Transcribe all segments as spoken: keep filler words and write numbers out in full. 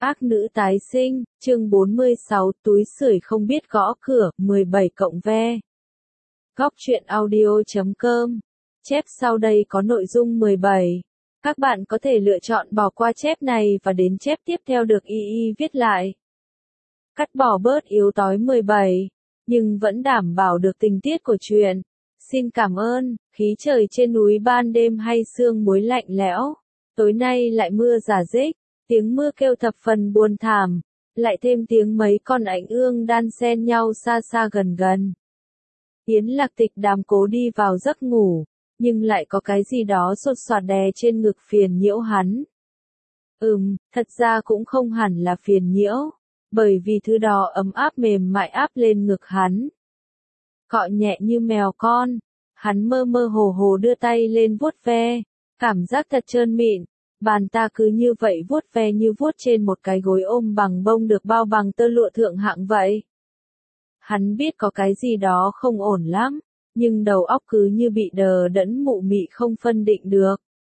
Ác nữ tái sinh, chương bốn mươi sáu, túi sưởi không biết gõ cửa, mười bảy cộng ve. Góc truyện audio chấm com. Chép sau đây có nội dung mười bảy. Các bạn có thể lựa chọn bỏ qua chép này và đến chép tiếp theo được y y viết lại. Cắt bỏ bớt yếu tố mười bảy, nhưng vẫn đảm bảo được tình tiết của truyện. Xin cảm ơn, khí trời trên núi ban đêm hay sương muối lạnh lẽo. Tối nay lại mưa rả rích. Tiếng mưa kêu thập phần buồn thảm, lại thêm tiếng mấy con ảnh ương đan xen nhau xa xa gần gần. Yến Lạc Tịch Đàm cố đi vào giấc ngủ, nhưng lại có cái gì đó sột soạt đè trên ngực phiền nhiễu hắn. Ừm, thật ra cũng không hẳn là phiền nhiễu, bởi vì thứ đó ấm áp mềm mại áp lên ngực hắn. Cọ nhẹ như mèo con, hắn mơ mơ hồ hồ đưa tay lên vuốt ve, cảm giác thật trơn mịn. Bàn ta cứ như vậy vuốt ve như vuốt trên một cái gối ôm bằng bông được bao bằng tơ lụa thượng hạng vậy. Hắn biết có cái gì đó không ổn lắm, nhưng đầu óc cứ như bị đờ đẫn mụ mị không phân định được.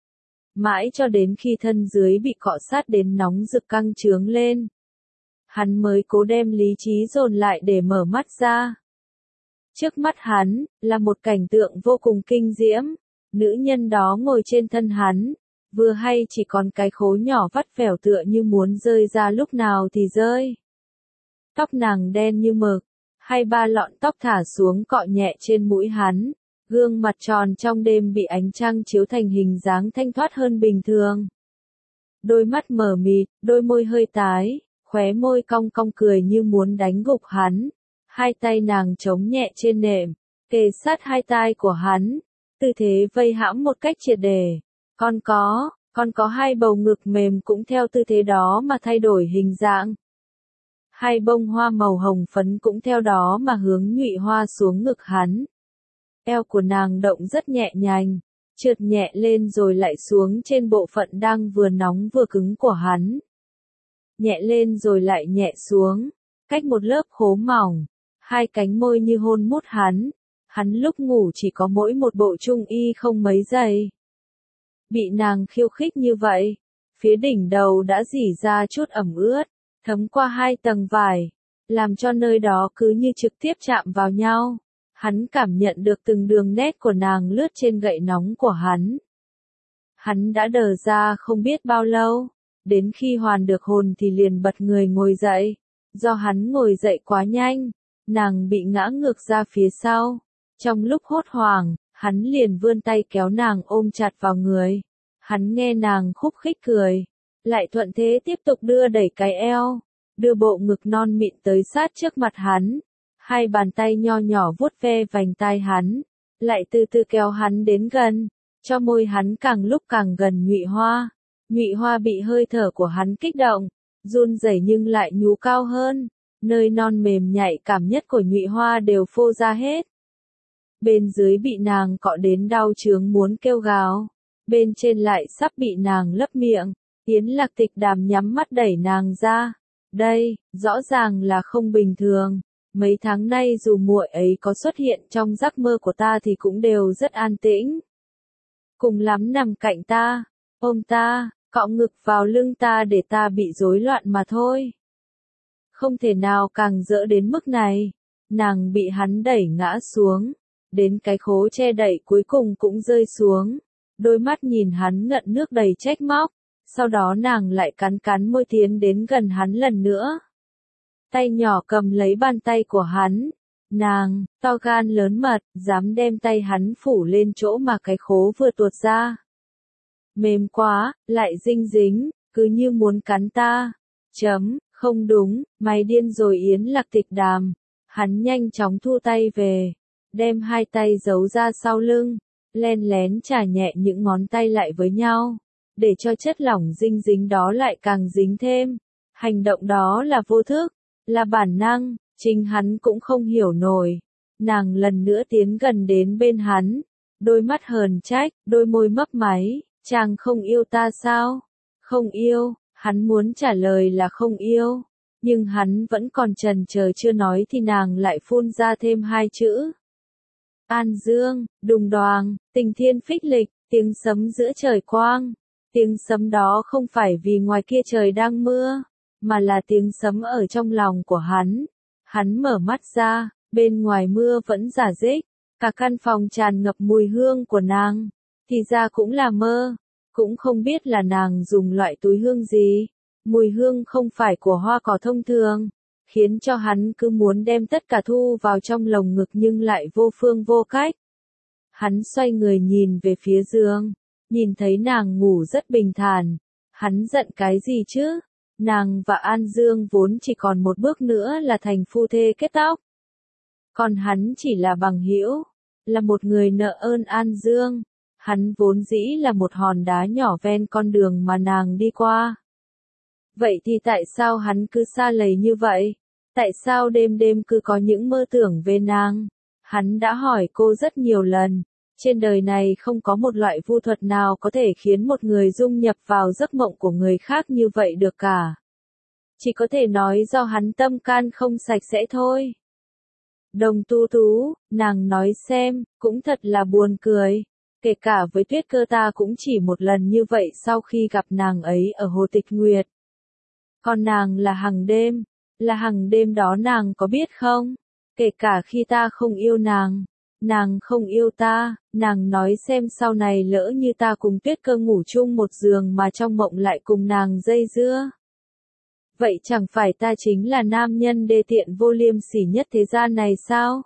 Mãi cho đến khi thân dưới bị cọ sát đến nóng rực căng trướng lên. Hắn mới cố đem lý trí dồn lại để mở mắt ra. Trước mắt hắn, là một cảnh tượng vô cùng kinh diễm. Nữ nhân đó ngồi trên thân hắn. Vừa hay chỉ còn cái khố nhỏ vắt vẻo tựa như muốn rơi ra lúc nào thì rơi. Tóc nàng đen như mực, hai ba lọn tóc thả xuống cọ nhẹ trên mũi hắn, gương mặt tròn trong đêm bị ánh trăng chiếu thành hình dáng thanh thoát hơn bình thường. Đôi mắt mờ mịt, đôi môi hơi tái, khóe môi cong cong cười như muốn đánh gục hắn. Hai tay nàng chống nhẹ trên nệm, kề sát hai tai của hắn, tư thế vây hãm một cách triệt để. Con có, con có hai bầu ngực mềm cũng theo tư thế đó mà thay đổi hình dạng. Hai bông hoa màu hồng phấn cũng theo đó mà hướng nhụy hoa xuống ngực hắn. Eo của nàng động rất nhẹ nhàng, trượt nhẹ lên rồi lại xuống trên bộ phận đang vừa nóng vừa cứng của hắn. Nhẹ lên rồi lại nhẹ xuống, cách một lớp khố mỏng, hai cánh môi như hôn mút hắn. Hắn lúc ngủ chỉ có mỗi một bộ trung y không mấy giây. Bị nàng khiêu khích như vậy, phía đỉnh đầu đã rỉ ra chút ẩm ướt, thấm qua hai tầng vải, làm cho nơi đó cứ như trực tiếp chạm vào nhau. Hắn cảm nhận được từng đường nét của nàng lướt trên gậy nóng của hắn. Hắn đã đờ ra không biết bao lâu, đến khi hoàn được hồn thì liền bật người ngồi dậy. Do hắn ngồi dậy quá nhanh, nàng bị ngã ngược ra phía sau. Trong lúc hốt hoảng, hắn liền vươn tay kéo nàng ôm chặt vào người. Hắn nghe nàng khúc khích cười, lại thuận thế tiếp tục đưa đẩy cái eo, đưa bộ ngực non mịn tới sát trước mặt hắn. Hai bàn tay nho nhỏ vuốt ve vành tai hắn, lại từ từ kéo hắn đến gần, cho môi hắn càng lúc càng gần nhụy hoa. Nhụy hoa bị hơi thở của hắn kích động, run rẩy nhưng lại nhú cao hơn, nơi non mềm nhạy cảm nhất của nhụy hoa đều phô ra hết. Bên dưới bị nàng cọ đến đau chướng muốn kêu gào, bên trên lại sắp bị nàng lấp miệng. Yến Lạc Tịch Đàm nhắm mắt đẩy nàng ra. Đây, rõ ràng là không bình thường. Mấy tháng nay dù muội ấy có xuất hiện trong giấc mơ của ta thì cũng đều rất an tĩnh. Cùng lắm nằm cạnh ta, ôm ta, cọ ngực vào lưng ta để ta bị rối loạn mà thôi. Không thể nào càng dỡ đến mức này. Nàng bị hắn đẩy ngã xuống. Đến cái khố che đậy cuối cùng cũng rơi xuống. Đôi mắt nhìn hắn ngận nước đầy trách móc. Sau đó nàng lại cắn cắn môi tiến đến gần hắn lần nữa. Tay nhỏ cầm lấy bàn tay của hắn. Nàng, to gan lớn mật, dám đem tay hắn phủ lên chỗ mà cái khố vừa tuột ra. Mềm quá, lại dinh dính, cứ như muốn cắn ta. Chấm, không đúng, mày điên rồi Yến Lạc Tịch Đàm. Hắn nhanh chóng thu tay về. Đem hai tay giấu ra sau lưng, len lén chà nhẹ những ngón tay lại với nhau, để cho chất lỏng dinh dính đó lại càng dính thêm. Hành động đó là vô thức, là bản năng, chính hắn cũng không hiểu nổi. Nàng lần nữa tiến gần đến bên hắn, đôi mắt hờn trách, đôi môi mấp máy, chàng không yêu ta sao? Không yêu, hắn muốn trả lời là không yêu, nhưng hắn vẫn còn chần chờ chưa nói thì nàng lại phun ra thêm hai chữ. An dương, đùng đoàng, tình thiên phích lịch, tiếng sấm giữa trời quang. Tiếng sấm đó không phải vì ngoài kia trời đang mưa, mà là tiếng sấm ở trong lòng của hắn. Hắn mở mắt ra, bên ngoài mưa vẫn rả rích, cả căn phòng tràn ngập mùi hương của nàng. Thì ra cũng là mơ, cũng không biết là nàng dùng loại túi hương gì. Mùi hương không phải của hoa cỏ thông thường, khiến cho hắn cứ muốn đem tất cả thu vào trong lồng ngực nhưng lại vô phương vô cách. Hắn xoay người nhìn về phía giường, nhìn thấy nàng ngủ rất bình thản. Hắn giận cái gì chứ? Nàng và An Dương vốn chỉ còn một bước nữa là thành phu thê kết tóc. Còn hắn chỉ là bằng hữu, là một người nợ ơn An Dương. Hắn vốn dĩ là một hòn đá nhỏ ven con đường mà nàng đi qua. Vậy thì tại sao hắn cứ xa lầy như vậy? Tại sao đêm đêm cứ có những mơ tưởng về nàng? Hắn đã hỏi cô rất nhiều lần. Trên đời này không có một loại vu thuật nào có thể khiến một người dung nhập vào giấc mộng của người khác như vậy được cả. Chỉ có thể nói do hắn tâm can không sạch sẽ thôi. Đồng Tu Tú, nàng nói xem, cũng thật là buồn cười. Kể cả với Tuyết Cơ ta cũng chỉ một lần như vậy sau khi gặp nàng ấy ở Hồ Tịch Nguyệt. Còn nàng là hằng đêm, là hằng đêm đó nàng có biết không? Kể cả khi ta không yêu nàng, nàng không yêu ta, nàng nói xem sau này lỡ như ta cùng Tuyết Cơ ngủ chung một giường mà trong mộng lại cùng nàng dây dưa. Vậy chẳng phải ta chính là nam nhân đê tiện vô liêm sỉ nhất thế gian này sao?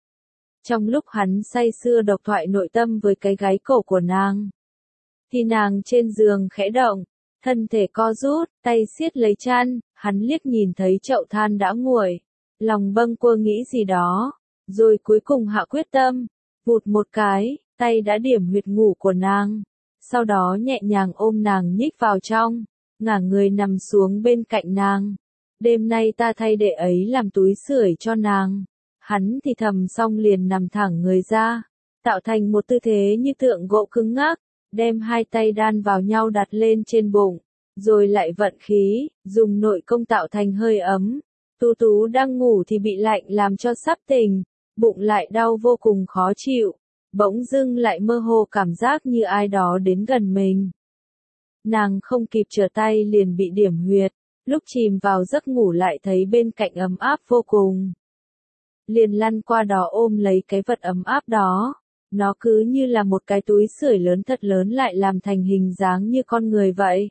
Trong lúc hắn say sưa độc thoại nội tâm với cái gáy cổ của nàng, thì nàng trên giường khẽ động, thân thể co rút, tay siết lấy chăn, hắn liếc nhìn thấy chậu than đã nguội, lòng bâng quơ nghĩ gì đó, rồi cuối cùng hạ quyết tâm, vụt một cái, tay đã điểm huyệt ngủ của nàng, sau đó nhẹ nhàng ôm nàng nhích vào trong, ngả người nằm xuống bên cạnh nàng. Đêm nay ta thay đệ ấy làm túi sưởi cho nàng. Hắn thì thầm xong liền nằm thẳng người ra, tạo thành một tư thế như tượng gỗ cứng ngắc, đem hai tay đan vào nhau đặt lên trên bụng, rồi lại vận khí, dùng nội công tạo thành hơi ấm. Tú Tú đang ngủ thì bị lạnh làm cho sắp tỉnh, bụng lại đau vô cùng khó chịu, bỗng dưng lại mơ hồ cảm giác như ai đó đến gần mình. Nàng không kịp trở tay liền bị điểm huyệt, lúc chìm vào giấc ngủ lại thấy bên cạnh ấm áp vô cùng. Liền lăn qua đó ôm lấy cái vật ấm áp đó, nó cứ như là một cái túi sưởi lớn thật lớn lại làm thành hình dáng như con người vậy.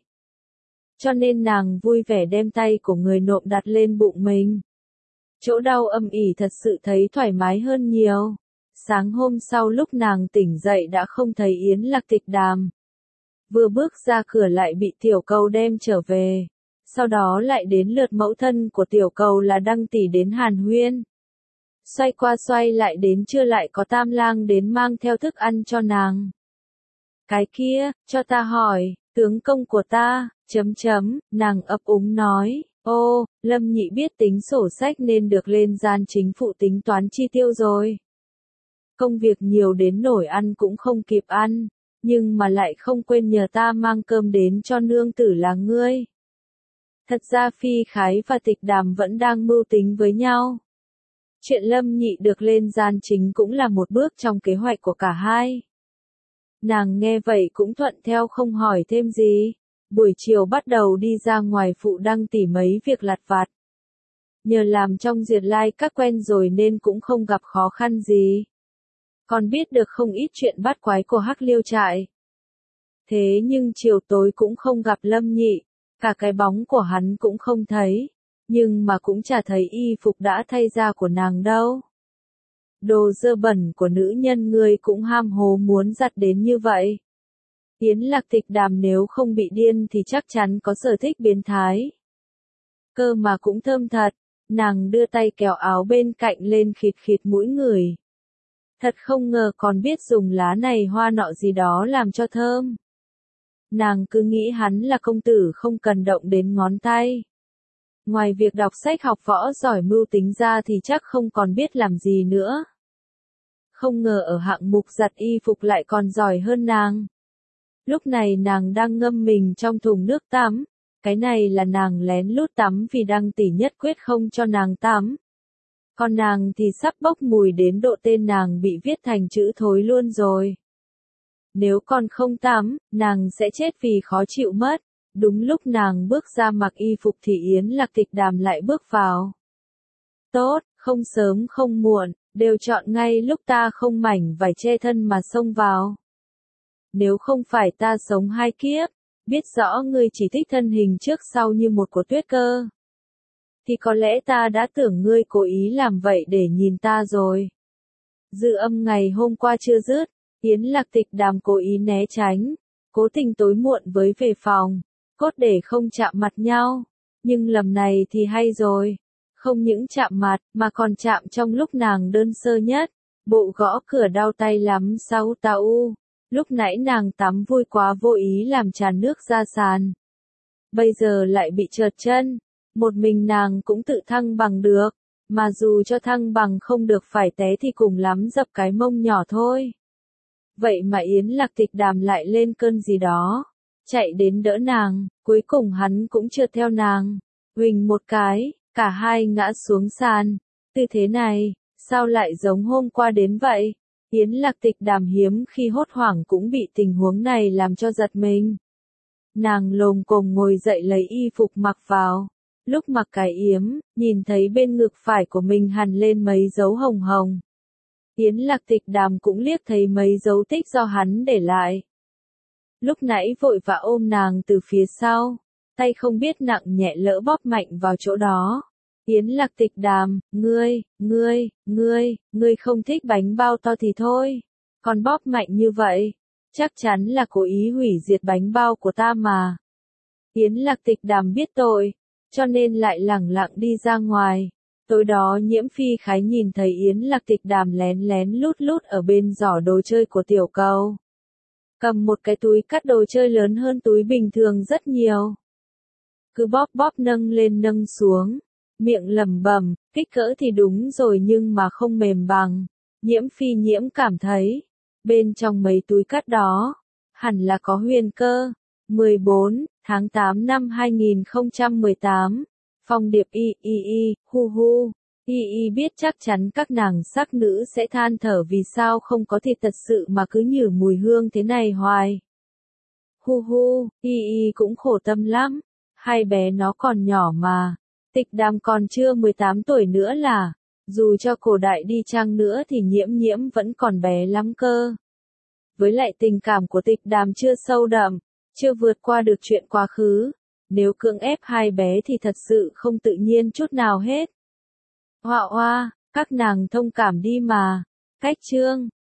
Cho nên nàng vui vẻ đem tay của người nộm đặt lên bụng mình. Chỗ đau âm ỉ thật sự thấy thoải mái hơn nhiều. Sáng hôm sau lúc nàng tỉnh dậy đã không thấy Yến Lạc Tịch Đàm. Vừa bước ra cửa lại bị Tiểu Cầu đem trở về. Sau đó lại đến lượt mẫu thân của Tiểu Cầu là Đăng Tỷ đến hàn huyên. Xoay qua xoay lại đến trưa lại có Tam Lang đến mang theo thức ăn cho nàng. Cái kia, cho ta hỏi, tướng công của ta, chấm chấm, nàng ấp úng nói, ô, Lâm Nhị biết tính sổ sách nên được lên gian chính phụ tính toán chi tiêu rồi. Công việc nhiều đến nổi ăn cũng không kịp ăn, nhưng mà lại không quên nhờ ta mang cơm đến cho nương tử là ngươi. Thật ra Phi Khái và Tịch Đàm vẫn đang mưu tính với nhau. Chuyện Lâm Nhị được lên gian chính cũng là một bước trong kế hoạch của cả hai. Nàng nghe vậy cũng thuận theo không hỏi thêm gì. Buổi chiều bắt đầu đi ra ngoài phụ Đăng Tỷ mấy việc lặt vặt. Nhờ làm trong Diệt Lai các quen rồi nên cũng không gặp khó khăn gì. Còn biết được không ít chuyện bắt quái của Hắc Liêu trại. Thế nhưng chiều tối cũng không gặp Lâm Nhị, cả cái bóng của hắn cũng không thấy. Nhưng mà cũng chả thấy y phục đã thay ra của nàng đâu. Đồ dơ bẩn của nữ nhân ngươi cũng ham hố muốn giặt đến như vậy. Yến Lạc Tịch Đàm nếu không bị điên thì chắc chắn có sở thích biến thái. Cơ mà cũng thơm thật, nàng đưa tay kéo áo bên cạnh lên khịt khịt mũi người. Thật không ngờ còn biết dùng lá này hoa nọ gì đó làm cho thơm. Nàng cứ nghĩ hắn là công tử không cần động đến ngón tay. Ngoài việc đọc sách học võ giỏi mưu tính ra thì chắc không còn biết làm gì nữa. Không ngờ ở hạng mục giặt y phục lại còn giỏi hơn nàng. Lúc này nàng đang ngâm mình trong thùng nước tắm. Cái này là nàng lén lút tắm vì Đăng Tỷ nhất quyết không cho nàng tắm. Còn nàng thì sắp bốc mùi đến độ tên nàng bị viết thành chữ thối luôn rồi. Nếu còn không tắm, nàng sẽ chết vì khó chịu mất. Đúng lúc nàng bước ra mặc y phục thì Yến Lạc Tịch Đàm lại bước vào. Tốt, không sớm không muộn, đều chọn ngay lúc ta không mảnh vải che thân mà xông vào. Nếu không phải ta sống hai kiếp, biết rõ ngươi chỉ thích thân hình trước sau như một của tuyết cơ, thì có lẽ ta đã tưởng ngươi cố ý làm vậy để nhìn ta rồi. Dư âm ngày hôm qua chưa dứt, Yến Lạc Tịch Đàm cố ý né tránh, cố tình tối muộn với về phòng, cốt để không chạm mặt nhau. Nhưng lầm này thì hay rồi, không những chạm mặt mà còn chạm trong lúc nàng đơn sơ nhất, bộ gõ cửa đau tay lắm sao ta u. Lúc nãy nàng tắm vui quá vô ý làm tràn nước ra sàn. Bây giờ lại bị trượt chân, một mình nàng cũng tự thăng bằng được, mà dù cho thăng bằng không được phải té thì cùng lắm dập cái mông nhỏ thôi. Vậy mà Yến Lạc Tịch Đàm lại lên cơn gì đó, chạy đến đỡ nàng, cuối cùng hắn cũng trượt theo nàng, huỳnh một cái, cả hai ngã xuống sàn. Tư thế này, sao lại giống hôm qua đến vậy? Yến Lạc Tịch Đàm hiếm khi hốt hoảng cũng bị tình huống này làm cho giật mình. Nàng lồm cồm ngồi dậy lấy y phục mặc vào. Lúc mặc cái yếm, nhìn thấy bên ngực phải của mình hằn lên mấy dấu hồng hồng. Yến Lạc Tịch Đàm cũng liếc thấy mấy dấu tích do hắn để lại. Lúc nãy vội vã ôm nàng từ phía sau, tay không biết nặng nhẹ lỡ bóp mạnh vào chỗ đó. Yến Lạc Tịch Đàm, ngươi, ngươi, ngươi, ngươi không thích bánh bao to thì thôi, còn bóp mạnh như vậy, chắc chắn là cố ý hủy diệt bánh bao của ta mà. Yến Lạc Tịch Đàm biết tội, cho nên lại lẳng lặng đi ra ngoài. Tối đó Nhiễm Phi Khái nhìn thấy Yến Lạc Tịch Đàm lén lén lút lút ở bên giỏ đồ chơi của tiểu cầu. Cầm một cái túi cắt đồ chơi lớn hơn túi bình thường rất nhiều. Cứ bóp bóp nâng lên nâng xuống, miệng lẩm bẩm, kích cỡ thì đúng rồi nhưng mà không mềm bằng. Nhiễm Phi Nhiễm cảm thấy, bên trong mấy túi cắt đó, hẳn là có huyền cơ. mười bốn tháng tám năm hai nghìn không trăm mười tám, Phong Điệp y y y, hu hu, y y biết chắc chắn các nàng sắc nữ sẽ than thở vì sao không có thịt thật sự mà cứ nhử mùi hương thế này hoài. Hu hu, y y cũng khổ tâm lắm, hai bé nó còn nhỏ mà, Tịch Đàm còn chưa mười tám tuổi nữa là, dù cho cổ đại đi chăng nữa thì Nhiễm Nhiễm vẫn còn bé lắm cơ. Với lại tình cảm của Tịch Đàm chưa sâu đậm, chưa vượt qua được chuyện quá khứ, nếu cưỡng ép hai bé thì thật sự không tự nhiên chút nào hết. Hoa hoa, các nàng thông cảm đi mà. Cách chương